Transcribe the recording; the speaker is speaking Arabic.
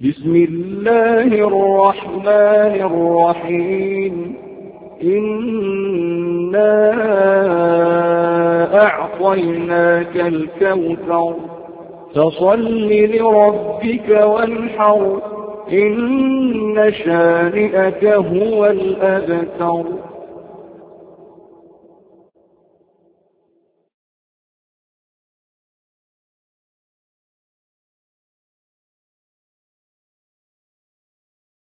بسم الله الرحمن الرحيم إنا أعطيناك الكوثر فصل لربك وانحر إن شانئك هو الأبتر.